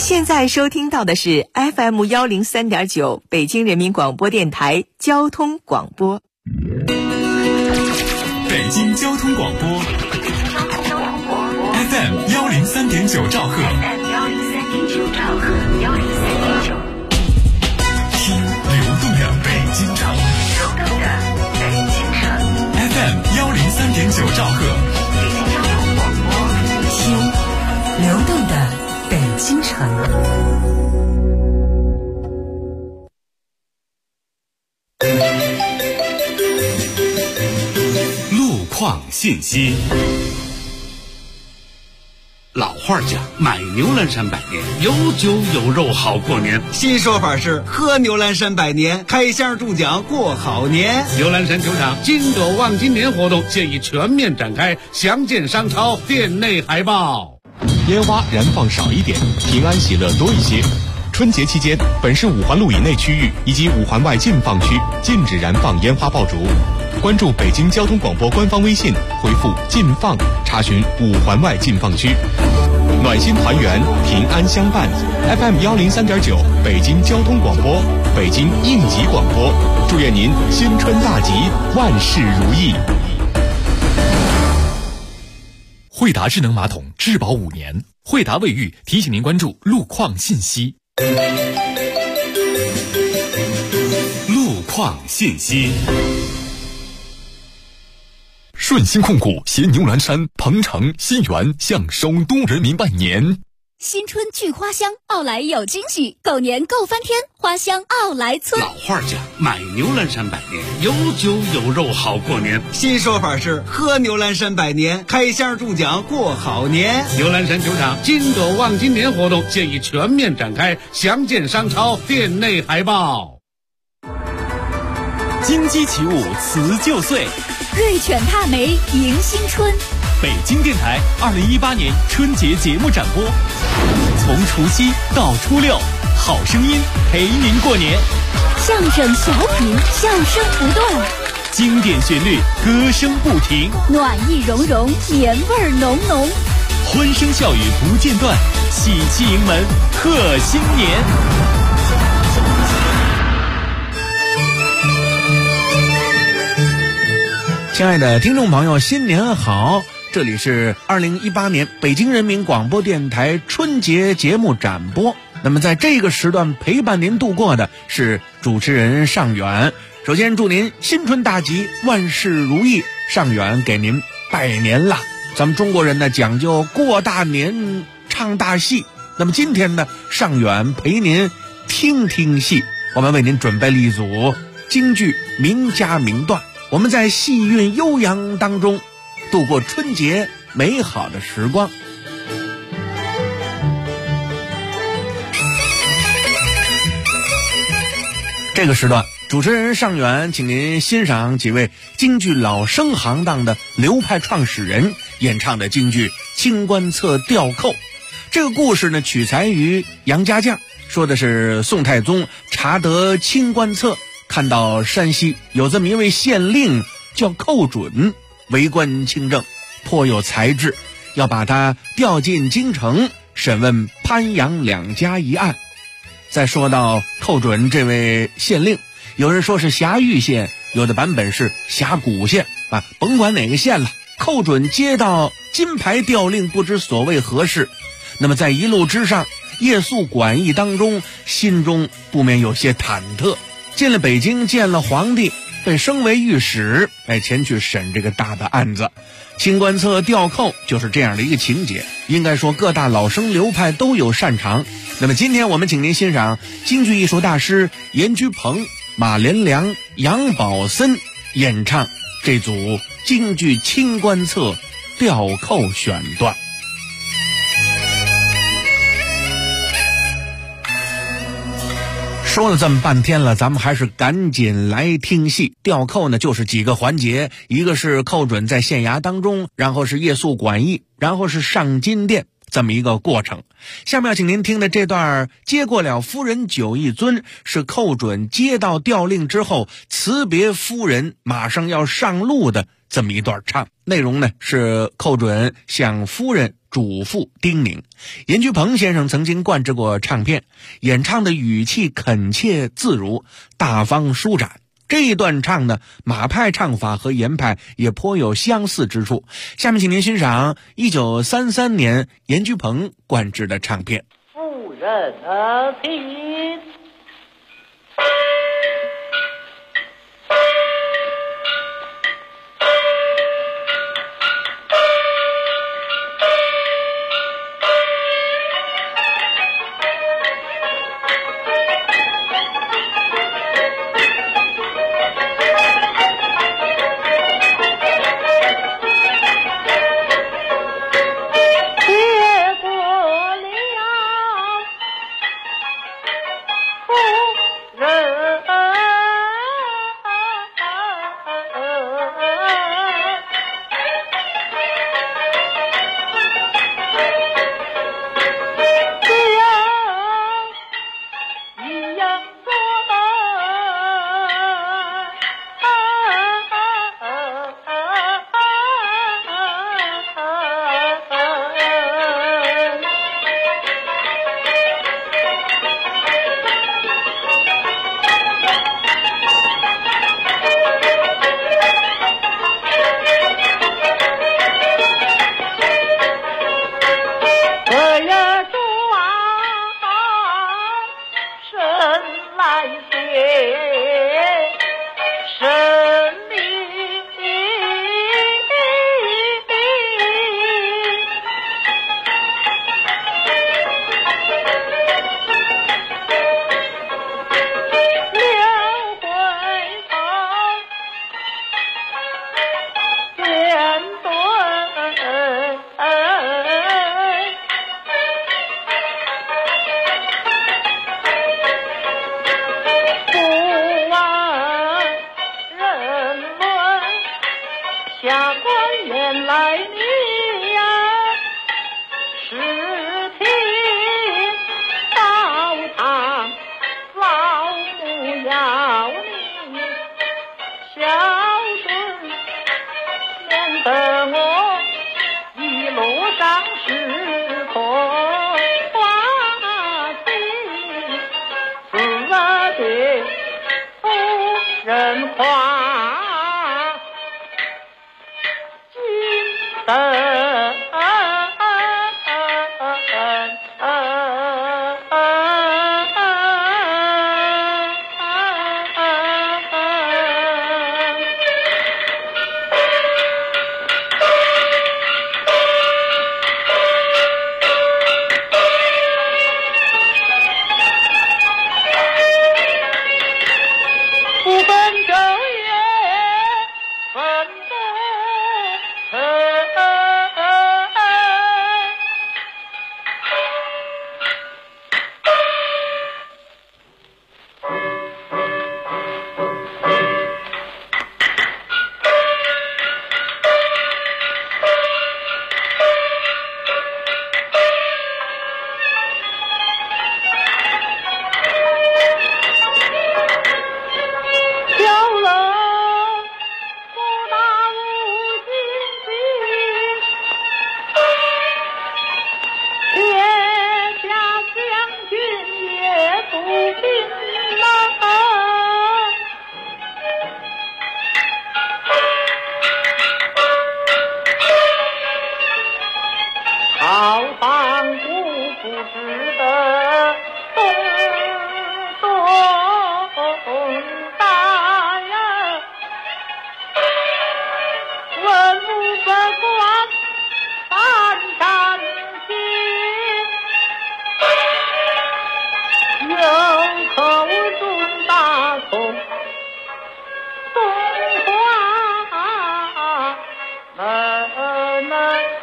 现在收听到的是 FM103.9 北京人民广播电台交通广播。 北京交通广播 FM103.9 兆赫，听流动的北京城FM103.9 兆赫， 听流动的北京城。 路况信息。 老话讲，买牛栏山百年，有酒有肉好过年。 新说法是喝牛栏山百年，开箱中奖过好年。 牛栏山球场金斗望今年活动现已全面展开，详见商超店内海报。 烟花燃放少一点，平安喜乐多一些。春节期间，本市5环路以内区域以及5环外禁放区禁止燃放烟花爆竹。关注北京交通广播官方微信，回复“禁放”查询5环外禁放区。暖心团圆，平安相伴。FM103.9 北京交通广播，北京应急广播，祝愿您新春大吉，万事如意。 惠达智能马桶质保5年，惠达卫浴提醒您关注路况信息。 路况信息。 顺鑫控股携牛栏山、鹏城、新源向首都人民拜年。 新春聚花香，奥莱有惊喜，狗年够翻天，花香奥莱村。 老话讲，买牛栏山百年，有酒有肉好过年。 新说法是喝牛栏山百年，开箱中奖过好年。 牛栏山球场金斗望今年活动现已全面展开，详见商超店内海报。 金鸡起舞辞旧岁， 瑞犬踏梅迎新春。 北京电台2018年春节节目展播，从除夕到初六，好声音陪您过年。 相声小品，笑声不断， 经典旋律，歌声不停， 暖意融融，年味浓浓， 欢声笑语不间断，喜气迎门贺新年。 亲爱的听众朋友，新年好！这里是2018年北京人民广播电台春节节目展播。那么在这个时段陪伴您度过的是主持人尚远。首先祝您新春大吉，万事如意。尚远给您拜年啦！咱们中国人呢讲究过大年唱大戏，那么今天呢，尚远陪您听听戏。我们为您准备了一组京剧名家名段，我们在戏韵悠扬当中度过春节美好的时光。这个时段，主持人尚远请您欣赏几位京剧老生行当的流派创始人演唱的京剧《清官侧吊扣》。这个故事呢，取材于杨家将，说的是宋太宗查得清官侧，看到山西有这么一位县令叫寇准，为官清正，颇有才智，要把他调进京城审问潘杨两家一案。再说到寇准这位县令，有人说是峡域县，有的版本是峡谷县啊，甭管哪个县了。寇准接到金牌调令，不知所谓何事。那么在一路之上，夜宿馆驿当中，心中不免有些忐忑。进了北京，见了皇帝，被升为御史，前去审这个大的案子。清官侧吊扣就是这样的一个情节，应该说各大老生流派都有擅长。那么今天我们请您欣赏京剧艺术大师严居鹏、马连良、杨宝森演唱这组京剧清官侧吊扣选段。说了这么半天了，咱们还是赶紧来听戏。吊扣呢，就是几个环节，一个是寇准在县衙当中，然后是夜宿馆驿，然后是上金殿，这么一个过程。下面要请您听的这段接过了夫人酒一樽，是寇准接到调令之后辞别夫人，马上要上路的这么一段唱。内容呢是寇准向夫人嘱咐叮咛。严菊鹏先生曾经灌制过唱片，演唱的语气恳切自如，大方舒展。这一段唱的马派唱法和严派也颇有相似之处。下面请您欣赏1933年严菊鹏灌制的唱片。 夫人听，下官原来你呀是听道堂老母要你孝顺，免得我一路上失托花心，自对夫人话。不分昼夜，分不好房姑不值得东大呀，文武百官三战心，有口中大宋东华门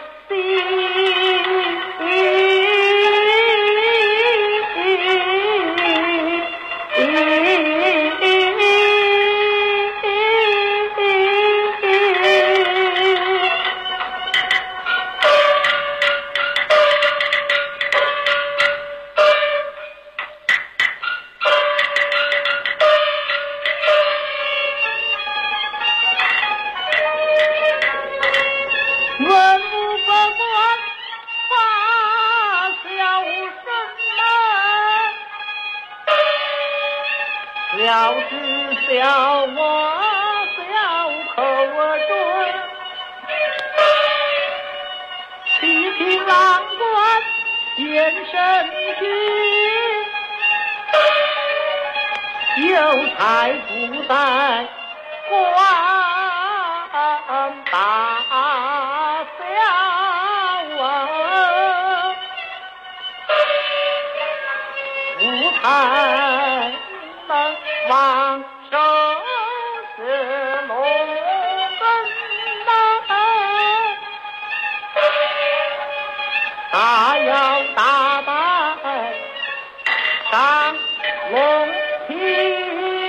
文武百官小只小我小口准，七品郎官显身躯，有财富在官大小啊，无才能往生是龙根呐，大摇大摆上龙庭。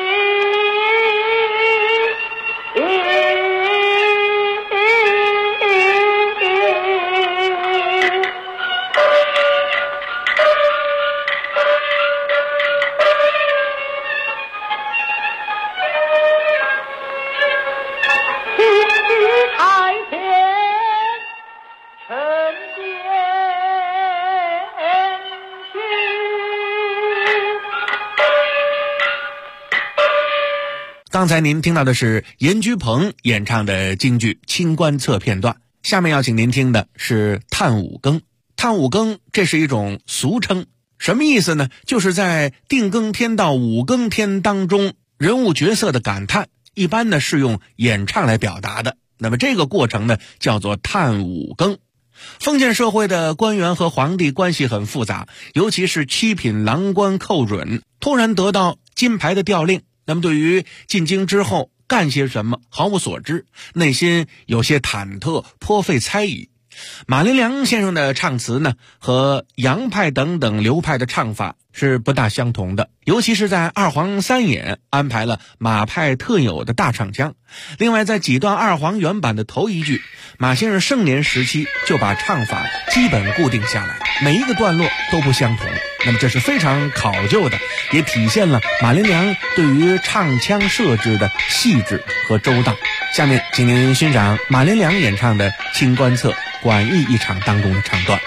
刚才您听到的是严居鹏演唱的京剧《清官侧》片段，下面要请您听的是探五更。探五更这是一种俗称，什么意思呢？就是在定更天到五更天当中，人物角色的感叹，一般呢是用演唱来表达的。那么这个过程呢叫做探五更。封建社会的官员和皇帝关系很复杂，尤其是七品郎官寇准突然得到金牌的调令，那么对于进京之后干些什么毫无所知，内心有些忐忑，颇费猜疑。马连良先生的唱词呢，和杨派等等流派的唱法是不大相同的，尤其是在二黄三演安排了马派特有的大唱腔。另外在几段二黄原版的头一句，马先生盛年时期就把唱法基本固定下来，每一个段落都不相同。那么这是非常考究的，也体现了马连良对于唱腔设置的细致和周到。下面请您欣赏马连良演唱的《清官侧》管义一场当中的唱段。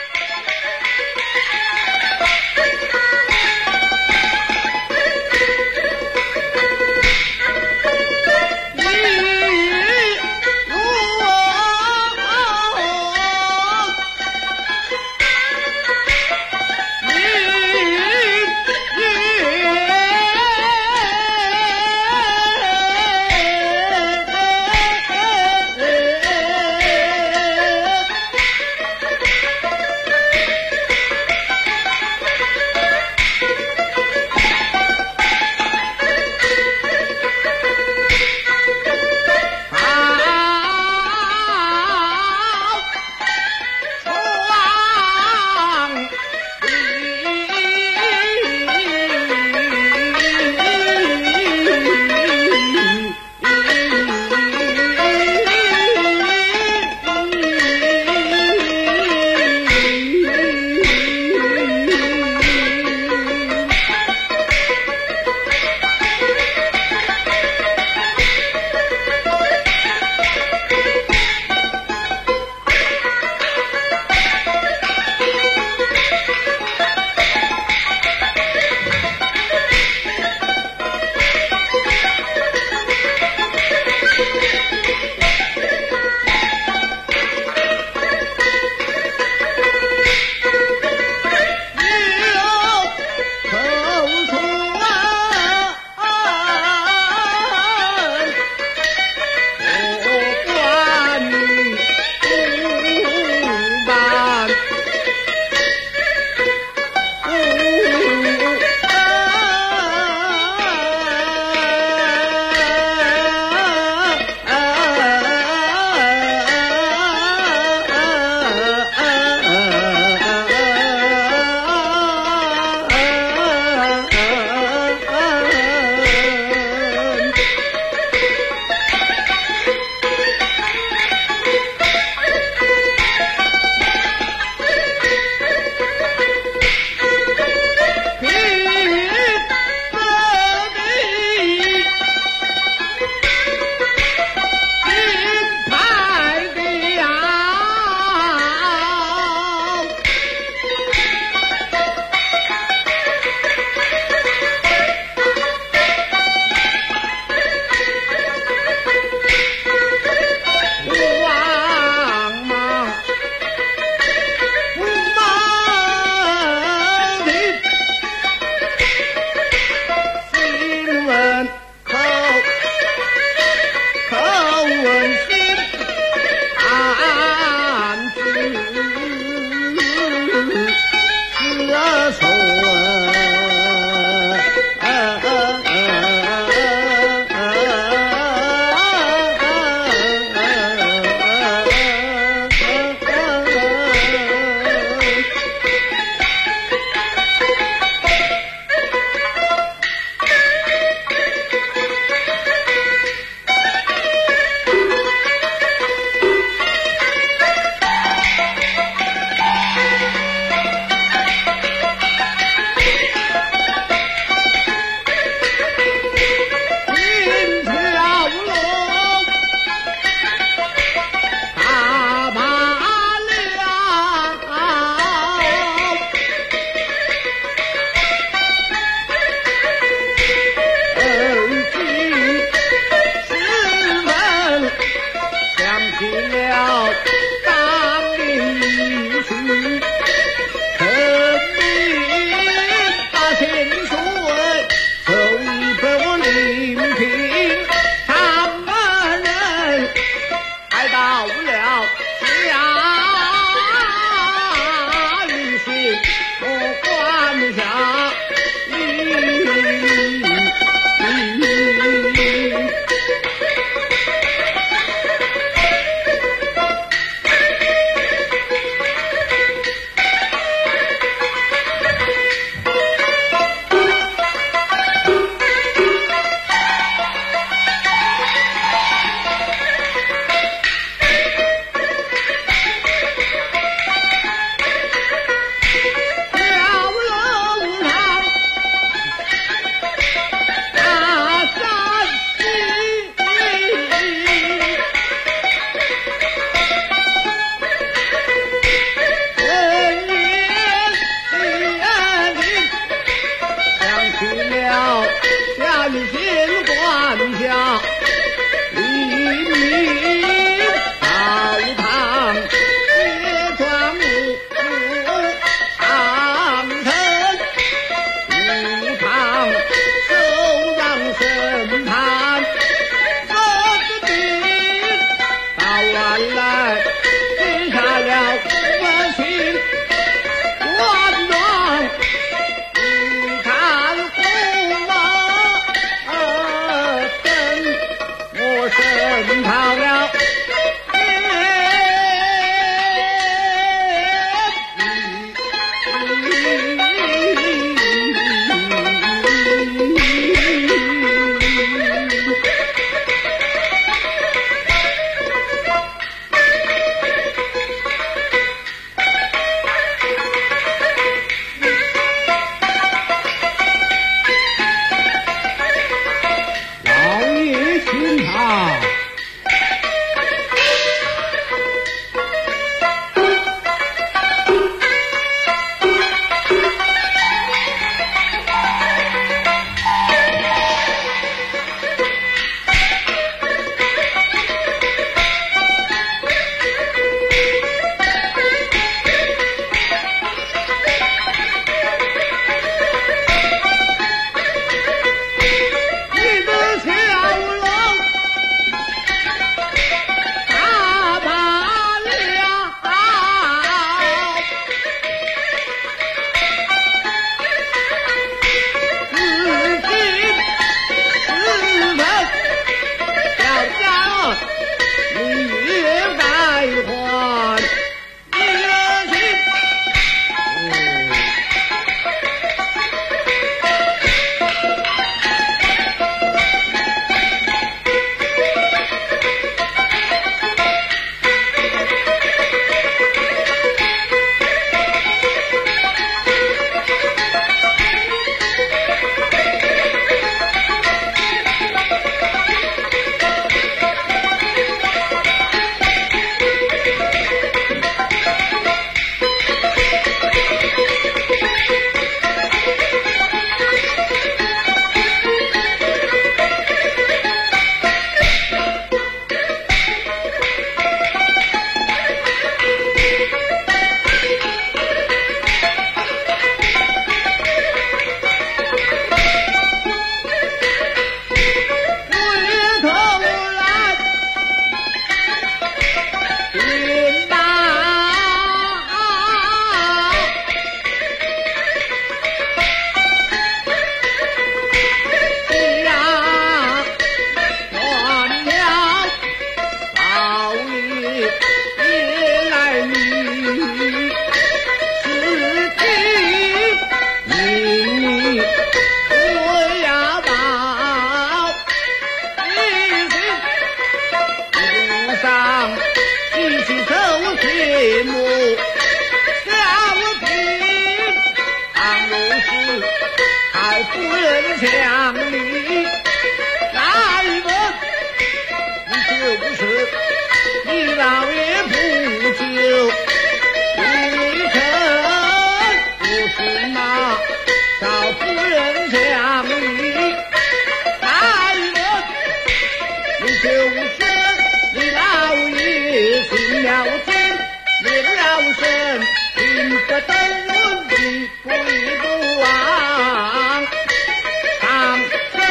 岳母小平，倘若是太夫人强力来问，你就是你老爷不救，一成不是那少夫人强力来问，你就是你老爷进了京，领了身，听个灯笼的鬼不忘当生。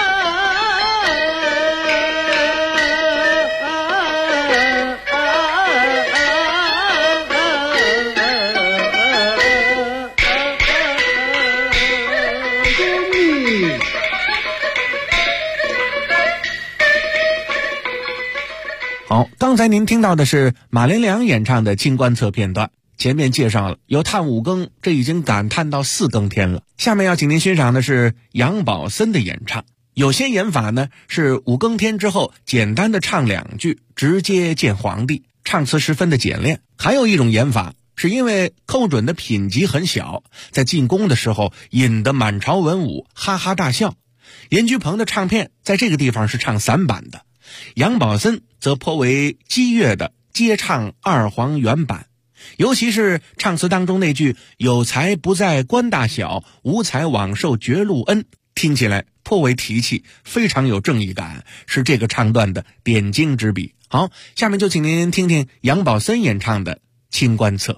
好，刚才您听到的是马连良演唱的清观侧片段。前面介绍了有探五更，这已经感叹到4更天了。下面要请您欣赏的是杨宝森的演唱。有些演法呢是5更天之后简单的唱2句，直接见皇帝，唱词十分的简练。还有一种演法是因为寇准的品级很小，在进宫的时候引得满朝文武哈哈大笑。严居鹏的唱片在这个地方是唱散版的，杨宝森则颇为激越的接唱二黄原版，尤其是唱词当中那句有才不在官大小，无才枉受绝路恩，听起来颇为提气，非常有正义感，是这个唱段的点睛之笔。好，下面就请您听听杨宝森演唱的《清观侧》。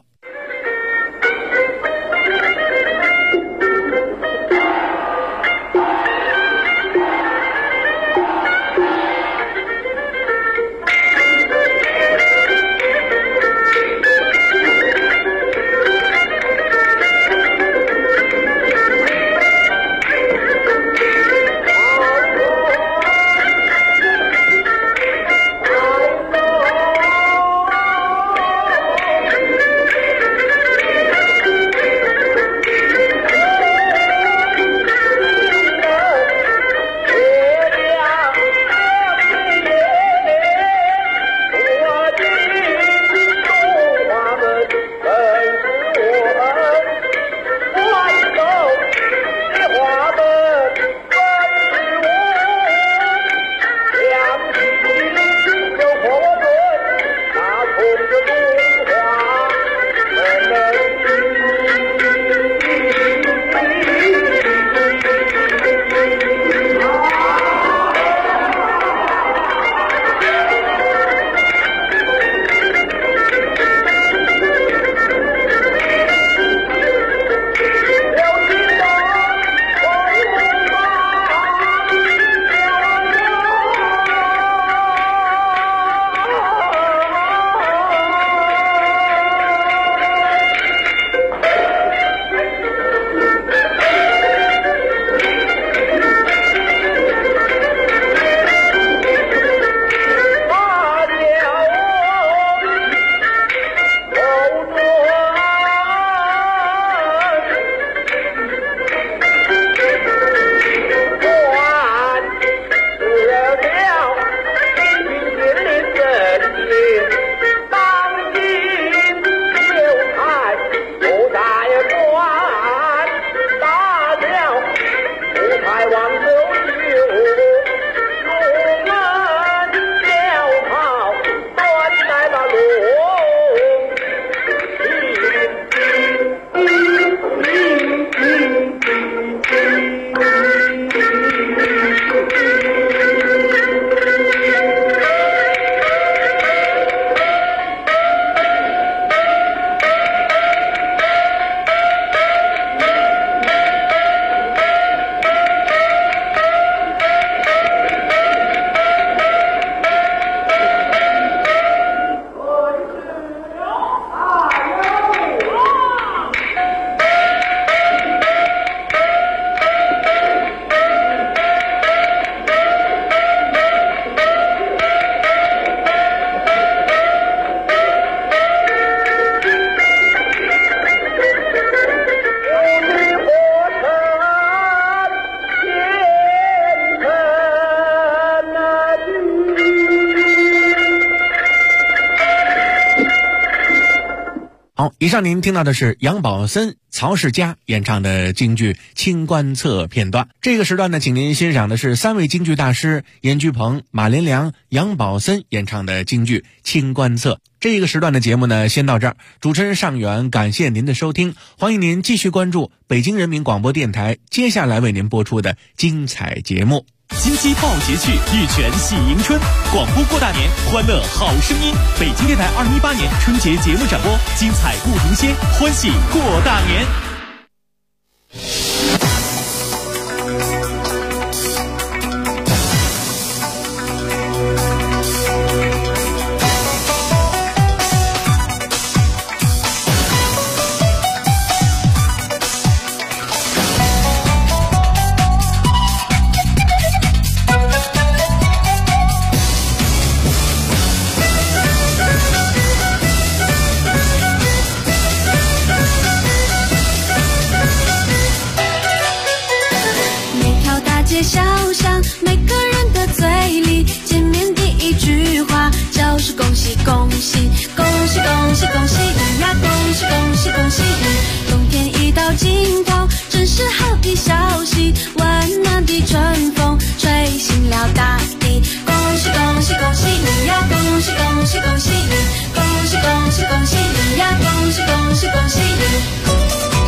哎好，以上您听到的是杨宝森、曹世佳演唱的京剧《清官侧》片段。这个时段呢，请您欣赏的是3位京剧大师严居鹏、马连良、杨宝森演唱的京剧《清官侧》。这个时段的节目呢，先到这儿。主持人尚远，感谢您的收听，欢迎您继续关注北京人民广播电台接下来为您播出的精彩节目。 金鸡报捷去，玉泉喜迎春，广播过大年，欢乐好声音。北京电台2018年春节节目展播，精彩不停歇，欢喜过大年。 小巷每个人的嘴里，见面第一句话就是恭喜恭喜恭喜恭喜恭喜你呀，恭喜恭喜恭喜你！冬天一到尽头，真是好的消息，温暖的春风吹醒了大地。恭喜恭喜恭喜你呀，恭喜恭喜恭喜你！恭喜恭喜恭喜你呀，恭喜恭喜恭喜你！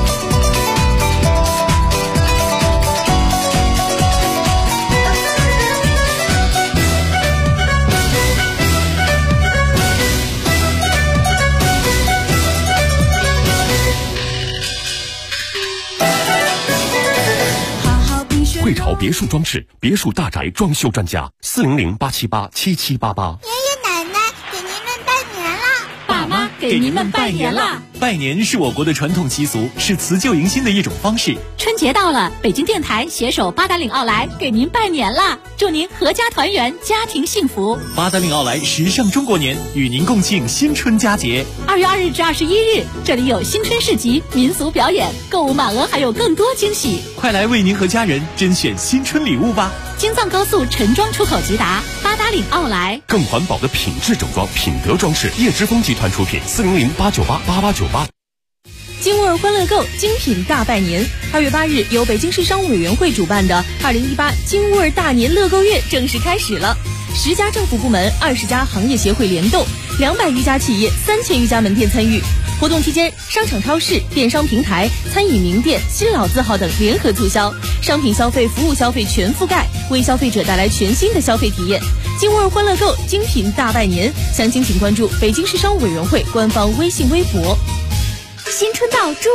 汇潮别墅装饰，别墅大宅装修专家，400-878-7788。 爷爷奶奶给您们拜年啦！ 爸妈给您们拜年啦！ 拜年是我国的传统习俗，是辞旧迎新的一种方式。 春节到了，北京电台携手八达岭奥莱给您拜年啦！祝您阖家团圆，家庭幸福。 八达岭奥莱时尚中国年，与您共庆新春佳节。 2月2日至21日，这里有新春市集、民俗表演，购物满额还有更多惊喜。 快来为您和家人甄选新春礼物吧！ 京藏高速陈庄出口直达，八达岭奥莱。 更环保的品质整装，品德装饰，叶之峰集团出品，400-898-8898。 京味欢乐购精品大拜年，2月8日由北京市商务委员会主办的2018京味大年乐购月正式开始了。10家政府部门、20家行业协会联动，200余家企业、3000余家门店参与。活动期间，商场、超市、电商平台、餐饮名店、新老字号等联合促销，商品消费、服务消费全覆盖，为消费者带来全新的消费体验。京味欢乐购精品大拜年，详情请关注北京市商务委员会官方微信微博。 新春到，祝